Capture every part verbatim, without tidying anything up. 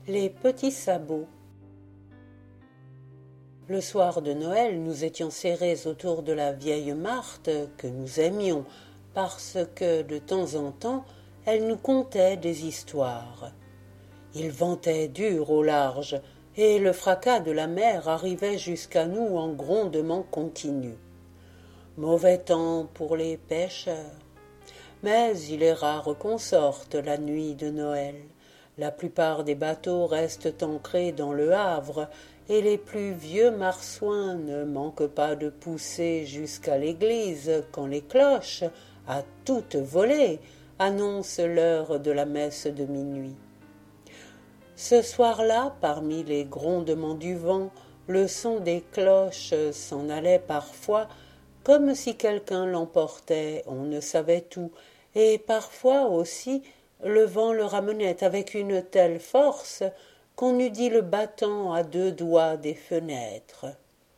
Les petits sabots. Le soir de Noël, nous étions serrés autour de la vieille Marthe que nous aimions, parce que, de temps en temps, elle nous contait des histoires. Il ventait dur au large, et le fracas de la mer arrivait jusqu'à nous en grondements continus. Mauvais temps pour les pêcheurs. Mais il est rare qu'on sorte la nuit de Noël. La plupart des bateaux restent ancrés dans le Havre, et les plus vieux marsouins ne manquent pas de pousser jusqu'à l'église quand les cloches, à toute volée, annoncent l'heure de la messe de minuit. Ce soir-là, parmi les grondements du vent, le son des cloches s'en allait parfois, comme si quelqu'un l'emportait, on ne savait où, et parfois aussi le vent le ramenait avec une telle force qu'on eût dit le battant à deux doigts des fenêtres.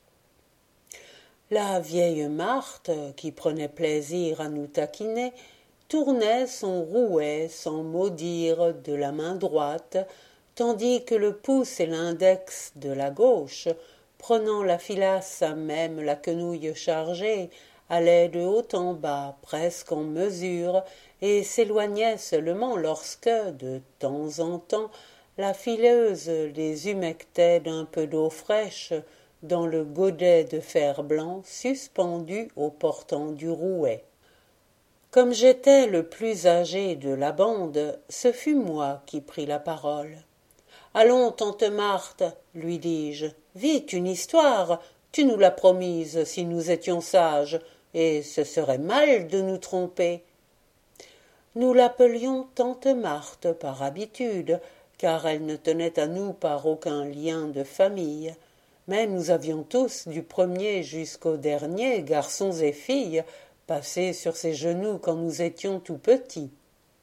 La vieille Marthe, qui prenait plaisir à nous taquiner, tournait son rouet sans mot dire de la main droite, tandis que le pouce et l'index de la gauche, prenant la filasse à même la quenouille chargée, allaient de haut en bas, presque en mesure, et s'éloignaient seulement lorsque, de temps en temps, la fileuse les humectait d'un peu d'eau fraîche dans le godet de fer blanc suspendu au portant du rouet. Comme j'étais le plus âgé de la bande, ce fut moi qui pris la parole. « Allons, tante Marthe, lui dis-je, vite une histoire, tu nous l'as promise si nous étions sages, et ce serait mal de nous tromper. » Nous l'appelions tante Marthe par habitude, car elle ne tenait à nous par aucun lien de famille. Mais nous avions tous, du premier jusqu'au dernier, garçons et filles, passés sur ses genoux quand nous étions tout petits.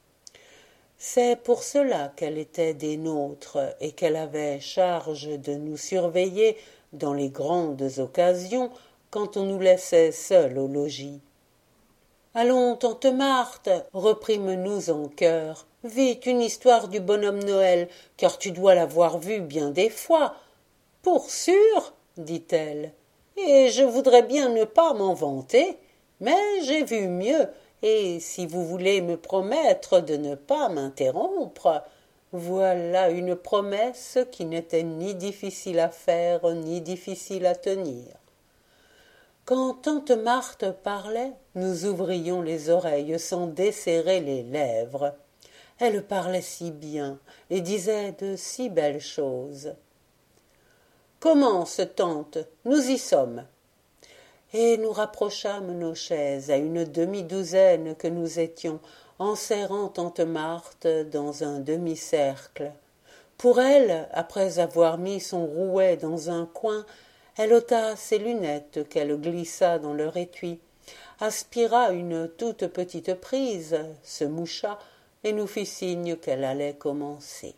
C'est pour cela qu'elle était des nôtres et qu'elle avait charge de nous surveiller dans les grandes occasions quand on nous laissait seuls au logis. « Allons, tante Marthe, reprîmes-nous en chœur, vite une histoire du bonhomme Noël, car tu dois l'avoir vu bien des fois. »« Pour sûr, dit-elle, et je voudrais bien ne pas m'en vanter, mais j'ai vu mieux, et si vous voulez me promettre de ne pas m'interrompre, voilà une promesse qui n'était ni difficile à faire ni difficile à tenir. » Quand tante Marthe parlait, nous ouvrions les oreilles sans desserrer les lèvres. Elle parlait si bien et disait de si belles choses. « Commence, tante, nous y sommes. » Et nous rapprochâmes nos chaises à une demi-douzaine que nous étions, enserrant tante Marthe dans un demi-cercle. Pour elle, après avoir mis son rouet dans un coin, elle ôta ses lunettes qu'elle glissa dans leur étui, aspira une toute petite prise, se moucha et nous fit signe qu'elle allait commencer.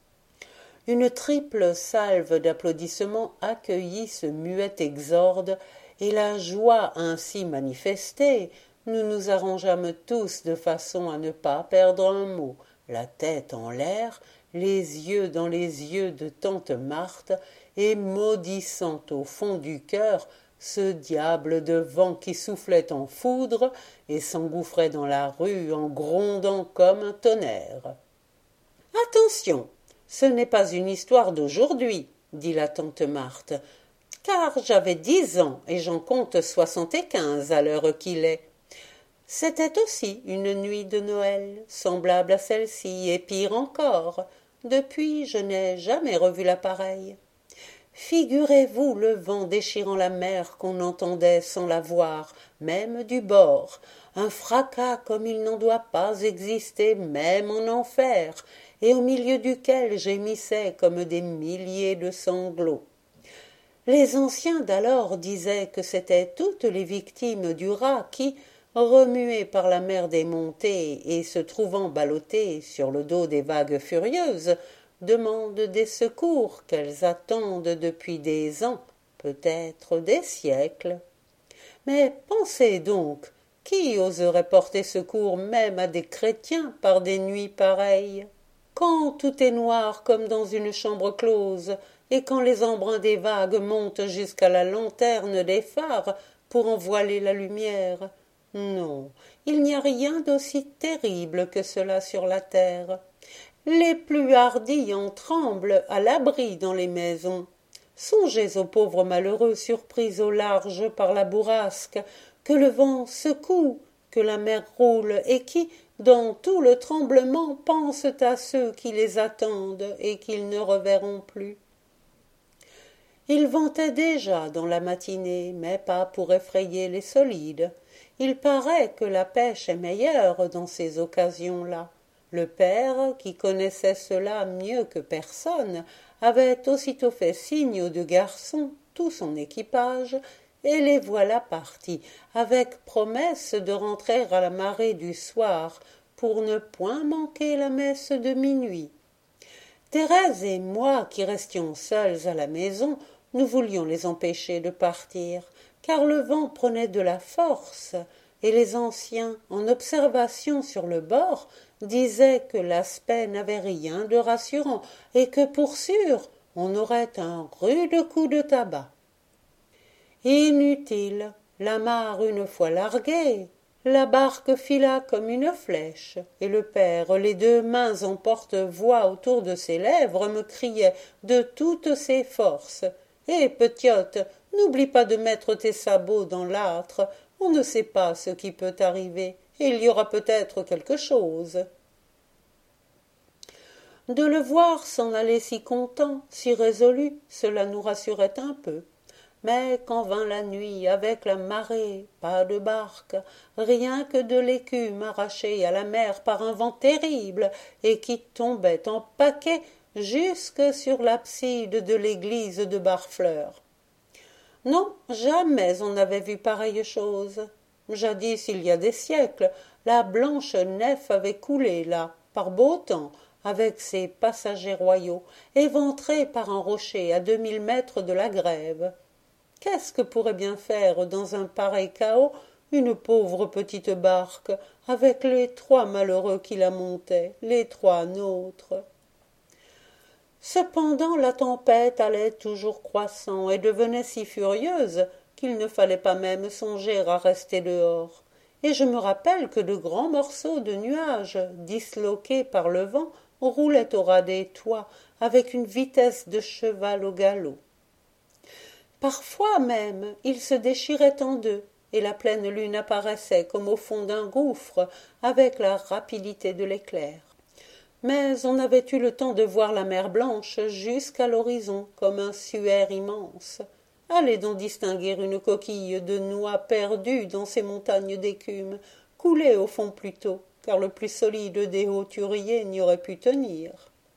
Une triple salve d'applaudissements accueillit ce muet exorde, et la joie ainsi manifestée, nous nous arrangeâmes tous de façon à ne pas perdre un mot, la tête en l'air, les yeux dans les yeux de tante Marthe, et maudissant au fond du cœur ce diable de vent qui soufflait en foudre et s'engouffrait dans la rue en grondant comme un tonnerre. « Attention, ce n'est pas une histoire d'aujourd'hui, dit la tante Marthe, car j'avais dix ans et j'en compte soixante-et-quinze à l'heure qu'il est. C'était aussi une nuit de Noël, semblable à celle-ci, et pire encore. Depuis, je n'ai jamais revu la pareille. Figurez-vous le vent déchirant la mer qu'on entendait sans la voir, même du bord, un fracas comme il n'en doit pas exister même en enfer, et au milieu duquel gémissaient comme des milliers de sanglots. Les anciens d'alors disaient que c'étaient toutes les victimes du rat qui, remuées par la mer des montées et se trouvant ballottées sur le dos des vagues furieuses, demandent des secours qu'elles attendent depuis des ans, peut-être des siècles. Mais pensez donc, qui oserait porter secours même à des chrétiens par des nuits pareilles? quand tout est noir comme dans une chambre close, et quand les embruns des vagues montent jusqu'à la lanterne des phares pour en voiler la lumière. Non, il n'y a rien d'aussi terrible que cela sur la terre. Les plus hardis en tremblent à l'abri dans les maisons. Songez aux pauvres malheureux surpris au large par la bourrasque, que le vent secoue, que la mer roule, et qui, dans tout le tremblement, pensent à ceux qui les attendent et qu'ils ne reverront plus. Il ventait déjà dans la matinée, mais pas pour effrayer les solides. Il paraît que la pêche est meilleure dans ces occasions-là. Le père, qui connaissait cela mieux que personne, avait aussitôt fait signe aux deux garçons, tout son équipage, et les voilà partis, avec promesse de rentrer à la marée du soir, pour ne point manquer la messe de minuit. Thérèse et moi, qui restions seuls à la maison, nous voulions les empêcher de partir, car le vent prenait de la force, et les anciens, en observation sur le bord, disaient que l'aspect n'avait rien de rassurant, et que pour sûr on aurait un rude coup de tabac. Inutile, l'amarre une fois larguée, la barque fila comme une flèche, et le père, les deux mains en porte-voix autour de ses lèvres, me criait de toutes ses forces. « Hé, petiote, n'oublie pas de mettre tes sabots dans l'âtre, on ne sait pas ce qui peut arriver, et il y aura peut-être quelque chose. » De le voir s'en aller si content, si résolu, cela nous rassurait un peu. Mais quand vint la nuit, avec la marée, pas de barque, rien que de l'écume arrachée à la mer par un vent terrible et qui tombait en paquets jusque sur l'abside de l'église de Barfleur. Non, jamais on n'avait vu pareille chose. Jadis, il y a des siècles, la blanche nef avait coulé là, par beau temps, avec ses passagers royaux, éventrés par un rocher à deux mille mètres de la grève. Qu'est-ce que pourrait bien faire dans un pareil chaos une pauvre petite barque, avec les trois malheureux qui la montaient, les trois nôtres? Cependant la tempête allait toujours croissant et devenait si furieuse qu'il ne fallait pas même songer à rester dehors, et je me rappelle que de grands morceaux de nuages, disloqués par le vent, roulaient au ras des toits avec une vitesse de cheval au galop. Parfois même ils se déchiraient en deux, et la pleine lune apparaissait comme au fond d'un gouffre avec la rapidité de l'éclair. Mais on avait eu le temps de voir la mer Blanche jusqu'à l'horizon comme un suaire immense. Allez donc distinguer une coquille de noix perdue dans ces montagnes d'écume, coulée au fond plus tôt, car le plus solide des hauturiers n'y aurait pu tenir.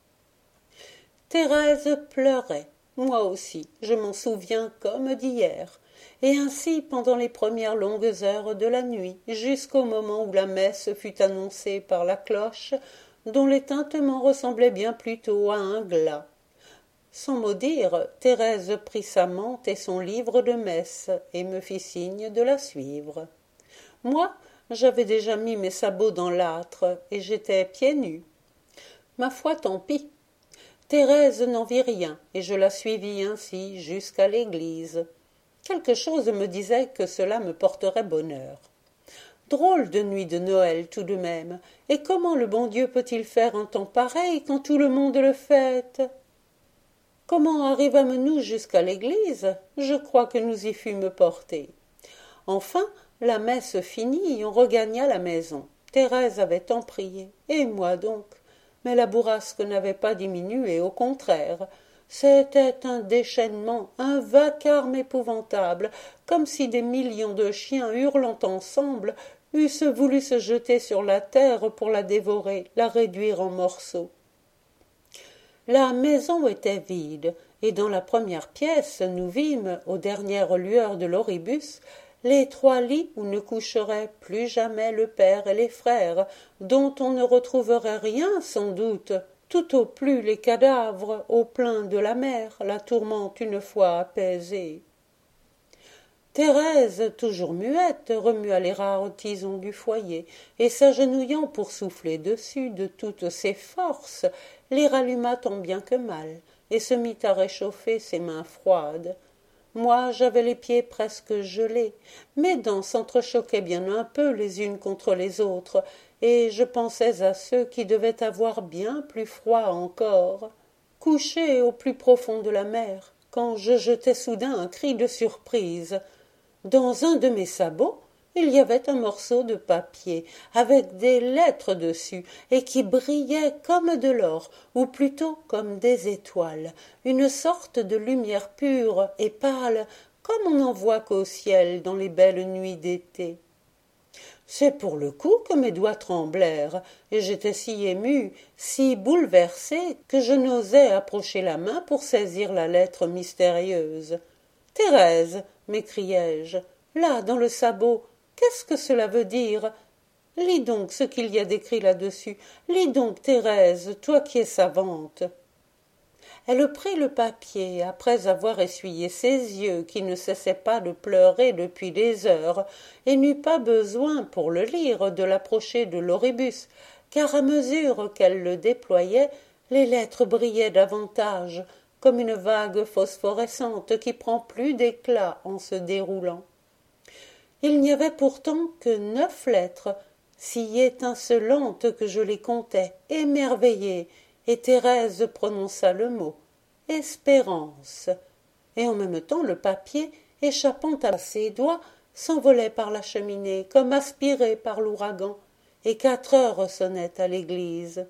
Thérèse pleurait, moi aussi, je m'en souviens comme d'hier, et ainsi pendant les premières longues heures de la nuit, jusqu'au moment où la messe fut annoncée par la cloche, dont les tintements ressemblaient bien plutôt à un glas. Sans mot dire, Thérèse prit sa mante et son livre de messe et me fit signe de la suivre. Moi, j'avais déjà mis mes sabots dans l'âtre et j'étais pieds nus. Ma foi, tant pis. Thérèse n'en vit rien et je la suivis ainsi jusqu'à l'église. Quelque chose me disait que cela me porterait bonheur. Drôle de nuit de Noël tout de même, et comment le bon Dieu peut-il faire un temps pareil quand tout le monde le fête? Comment arrivâmes-nous jusqu'à l'église? Je crois que nous y fûmes portés. Enfin, la messe finie, on regagna la maison. Thérèse avait tant prié, et moi donc. Mais la bourrasque n'avait pas diminué, au contraire. C'était un déchaînement, un vacarme épouvantable, comme si des millions de chiens hurlant ensemble eussent voulu se jeter sur la terre pour la dévorer, la réduire en morceaux. La maison était vide, et dans la première pièce nous vîmes, aux dernières lueurs de l'oribus, les trois lits où ne coucheraient plus jamais le père et les frères, dont on ne retrouverait rien sans doute, tout au plus les cadavres au plein de la mer, la tourmente une fois apaisée. Thérèse, toujours muette, remua les rares tisons du foyer, et s'agenouillant pour souffler dessus de toutes ses forces, les ralluma tant bien que mal, et se mit à réchauffer ses mains froides. Moi, j'avais les pieds presque gelés, mes dents s'entrechoquaient bien un peu les unes contre les autres, et je pensais à ceux qui devaient avoir bien plus froid encore. Couché au plus profond de la mer, quand je jetai soudain un cri de surprise. Dans un de mes sabots, il y avait un morceau de papier, avec des lettres dessus, et qui brillait comme de l'or, ou plutôt comme des étoiles, une sorte de lumière pure et pâle, comme on n'en voit qu'au ciel dans les belles nuits d'été. C'est pour le coup que mes doigts tremblèrent, et j'étais si émue, si bouleversée, que je n'osais approcher la main pour saisir la lettre mystérieuse. « Thérèse !» m'écriai-je, « là, dans le sabot, qu'est-ce que cela veut dire ? Lis donc ce qu'il y a d'écrit là-dessus. Lis donc, Thérèse, toi qui es savante. » Elle prit le papier, après avoir essuyé ses yeux, qui ne cessaient pas de pleurer depuis des heures, et n'eut pas besoin, pour le lire, de l'approcher de l'oribus, car à mesure qu'elle le déployait, les lettres brillaient davantage, comme une vague phosphorescente qui prend plus d'éclat en se déroulant. Il n'y avait pourtant que neuf lettres, si étincelantes que je les comptais, émerveillée, et Thérèse prononça le mot « espérance », et en même temps le papier, échappant à ses doigts, s'envolait par la cheminée, comme aspiré par l'ouragan, et quatre heures sonnaient à l'église.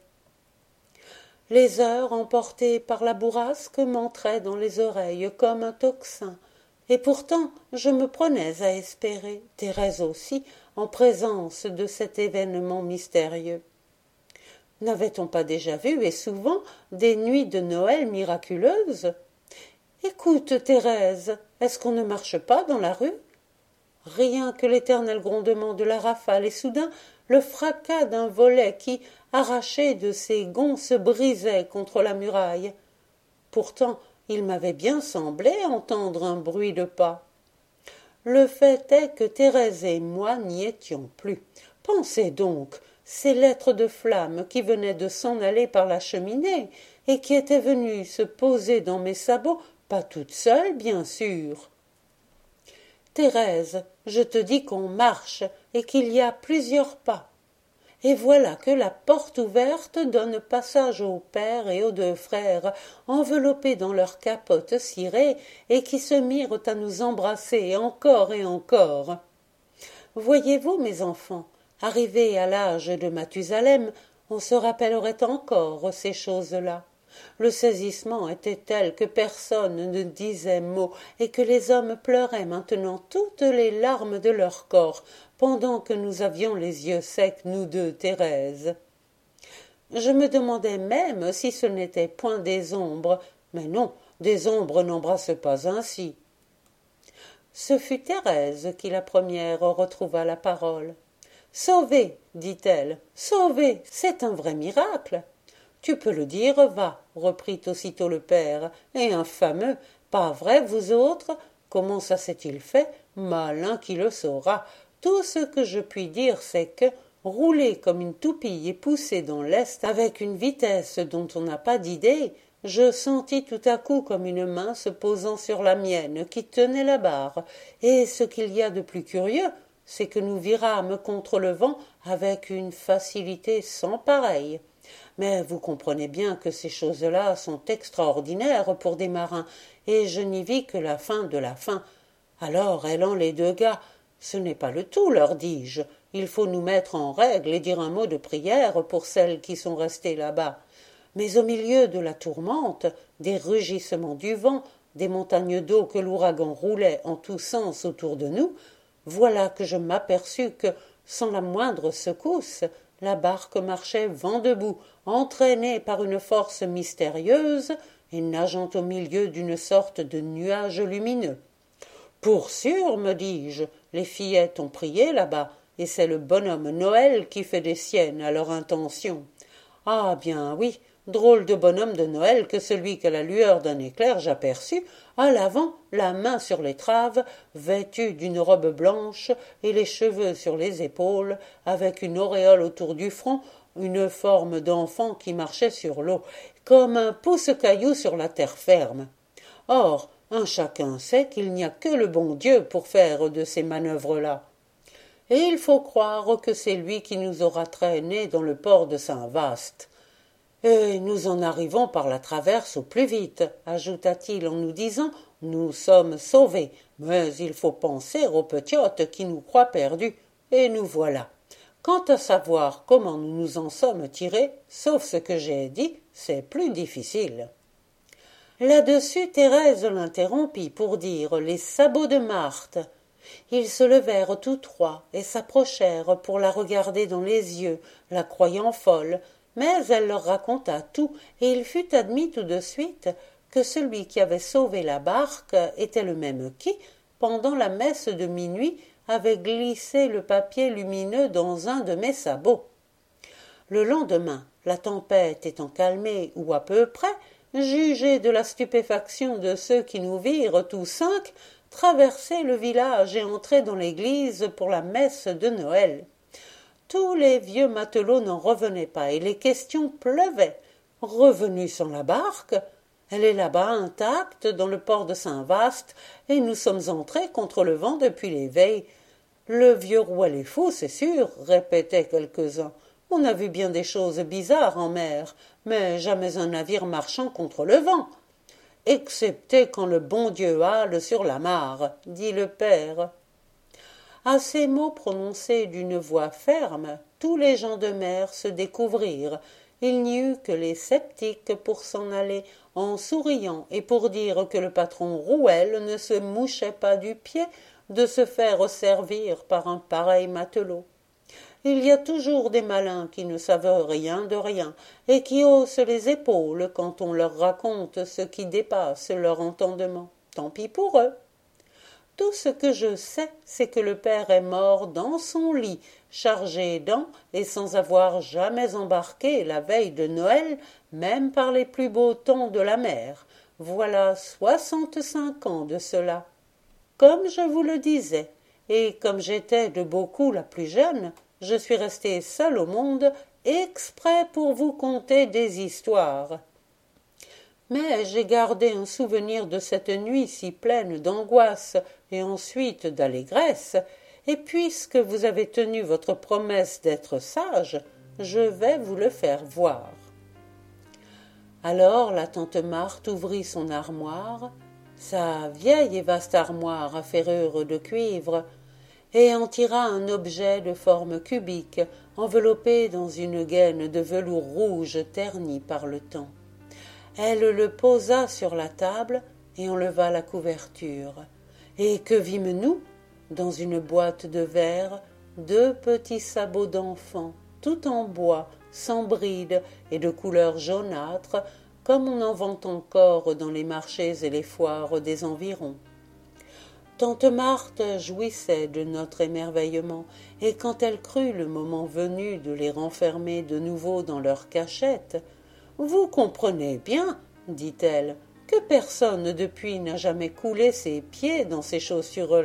Les heures, emportées par la bourrasque, m'entraient dans les oreilles comme un tocsin, et pourtant je me prenais à espérer, Thérèse aussi, en présence de cet événement mystérieux. N'avait-on pas déjà vu, et souvent, des nuits de Noël miraculeuses ? Écoute, Thérèse, est-ce qu'on ne marche pas dans la rue ? Rien que l'éternel grondement de la rafale, et soudain le fracas d'un volet qui, arraché de ses gonds, se brisait contre la muraille. Pourtant, il m'avait bien semblé entendre un bruit de pas. Le fait est que Thérèse et moi n'y étions plus. Pensez donc, ces lettres de flamme qui venaient de s'en aller par la cheminée et qui étaient venues se poser dans mes sabots, pas toutes seules, bien sûr. Thérèse, je te dis qu'on marche et qu'il y a plusieurs pas. Et voilà que la porte ouverte donne passage au père et aux deux frères, enveloppés dans leurs capotes cirées, et qui se mirent à nous embrasser encore et encore. Voyez-vous, mes enfants, arrivés à l'âge de Mathusalem, on se rappellerait encore ces choses-là. Le saisissement était tel que personne ne disait mot, et que les hommes pleuraient maintenant toutes les larmes de leur corps, pendant que nous avions les yeux secs, nous deux, Thérèse. Je me demandais même si ce n'était point des ombres, mais non, des ombres n'embrassent pas ainsi. Ce fut Thérèse qui la première retrouva la parole. « Sauvée, dit-elle, sauvée, c'est un vrai miracle. » « Tu peux le dire, va, reprit aussitôt le père, et un fameux, pas vrai, vous autres? Comment ça s'est-il fait? Malin qui le saura. Tout ce que je puis dire, c'est que, roulé comme une toupie et poussé dans l'est avec une vitesse dont on n'a pas d'idée, je sentis tout à coup comme une main se posant sur la mienne qui tenait la barre, et ce qu'il y a de plus curieux, c'est que nous virâmes contre le vent avec une facilité sans pareille. Mais vous comprenez bien que ces choses-là sont extraordinaires pour des marins, et je n'y vis que la fin de la fin. Alors, ayant les deux gars, ce n'est pas le tout, leur dis-je. Il faut nous mettre en règle et dire un mot de prière pour celles qui sont restées là-bas. Mais au milieu de la tourmente, des rugissements du vent, des montagnes d'eau que l'ouragan roulait en tous sens autour de nous, voilà que je m'aperçus que, sans la moindre secousse, la barque marchait vent debout, entraînée par une force mystérieuse et nageant au milieu d'une sorte de nuage lumineux. « Pour sûr, me dis-je, les fillettes ont prié là-bas, et c'est le bonhomme Noël qui fait des siennes à leur intention. Ah bien oui, drôle de bonhomme de Noël que celui qu'à la lueur d'un éclair j'aperçus, à l'avant, la main sur l'étrave, vêtu d'une robe blanche et les cheveux sur les épaules, avec une auréole autour du front, une forme d'enfant qui marchait sur l'eau, comme un pousse-caillou sur la terre ferme. Or, un chacun sait qu'il n'y a que le bon Dieu pour faire de ces manœuvres-là. Et il faut croire que c'est lui qui nous aura traînés dans le port de Saint-Vaast. Et nous en arrivons par la traverse au plus vite, ajouta-t-il en nous disant « Nous sommes sauvés, mais il faut penser aux petiotes qui nous croient perdus, et nous voilà. Quant à savoir comment nous nous en sommes tirés, sauf ce que j'ai dit, c'est plus difficile. » Là-dessus, Thérèse l'interrompit pour dire « Les sabots de Marthe !» Ils se levèrent tous trois et s'approchèrent pour la regarder dans les yeux, la croyant folle, mais elle leur raconta tout, et il fut admis tout de suite que celui qui avait sauvé la barque était le même qui, pendant la messe de minuit, avait glissé le papier lumineux dans un de mes sabots. Le lendemain, la tempête étant calmée ou à peu près, jugez de la stupéfaction de ceux qui nous virent tous cinq traverser le village et entrer dans l'église pour la messe de Noël. Tous les vieux matelots n'en revenaient pas et les questions pleuvaient. Revenus sans la barque, elle est là-bas intacte dans le port de Saint-Vaast et nous sommes entrés contre le vent depuis l'éveil. Le vieux Rouel est fou, c'est sûr, répétaient quelques-uns. On a vu bien des choses bizarres en mer, mais jamais un navire marchant contre le vent. Excepté quand le bon Dieu hale sur la mare, dit le père. À ces mots prononcés d'une voix ferme, tous les gens de mer se découvrirent. Il n'y eut que les sceptiques pour s'en aller en souriant et pour dire que le patron Rouel ne se mouchait pas du pied de se faire servir par un pareil matelot. Il y a toujours des malins qui ne savent rien de rien et qui haussent les épaules quand on leur raconte ce qui dépasse leur entendement. Tant pis pour eux. Tout ce que je sais, c'est que le père est mort dans son lit, chargé d'ans et sans avoir jamais embarqué la veille de Noël, même par les plus beaux temps de la mer. Voilà soixante-cinq ans de cela. Comme je vous le disais, et comme j'étais de beaucoup la plus jeune, je suis restée seule au monde, exprès pour vous conter des histoires. Mais j'ai gardé un souvenir de cette nuit si pleine d'angoisse et ensuite d'allégresse, et puisque vous avez tenu votre promesse d'être sage, je vais vous le faire voir. Alors la tante Marthe ouvrit son armoire, sa vieille et vaste armoire à ferrure de cuivre, et en tira un objet de forme cubique, enveloppé dans une gaine de velours rouge terni par le temps. Elle le posa sur la table et enleva la couverture. Et que vîmes-nous? Dans une boîte de verre, deux petits sabots d'enfant, tout en bois, sans bride et de couleur jaunâtre, comme on en vend encore dans les marchés et les foires des environs. Tante Marthe jouissait de notre émerveillement, et quand elle crut le moment venu de les renfermer de nouveau dans leur cachette, « Vous comprenez bien, dit-elle, que personne depuis n'a jamais coulé ses pieds dans ces chaussures-là. »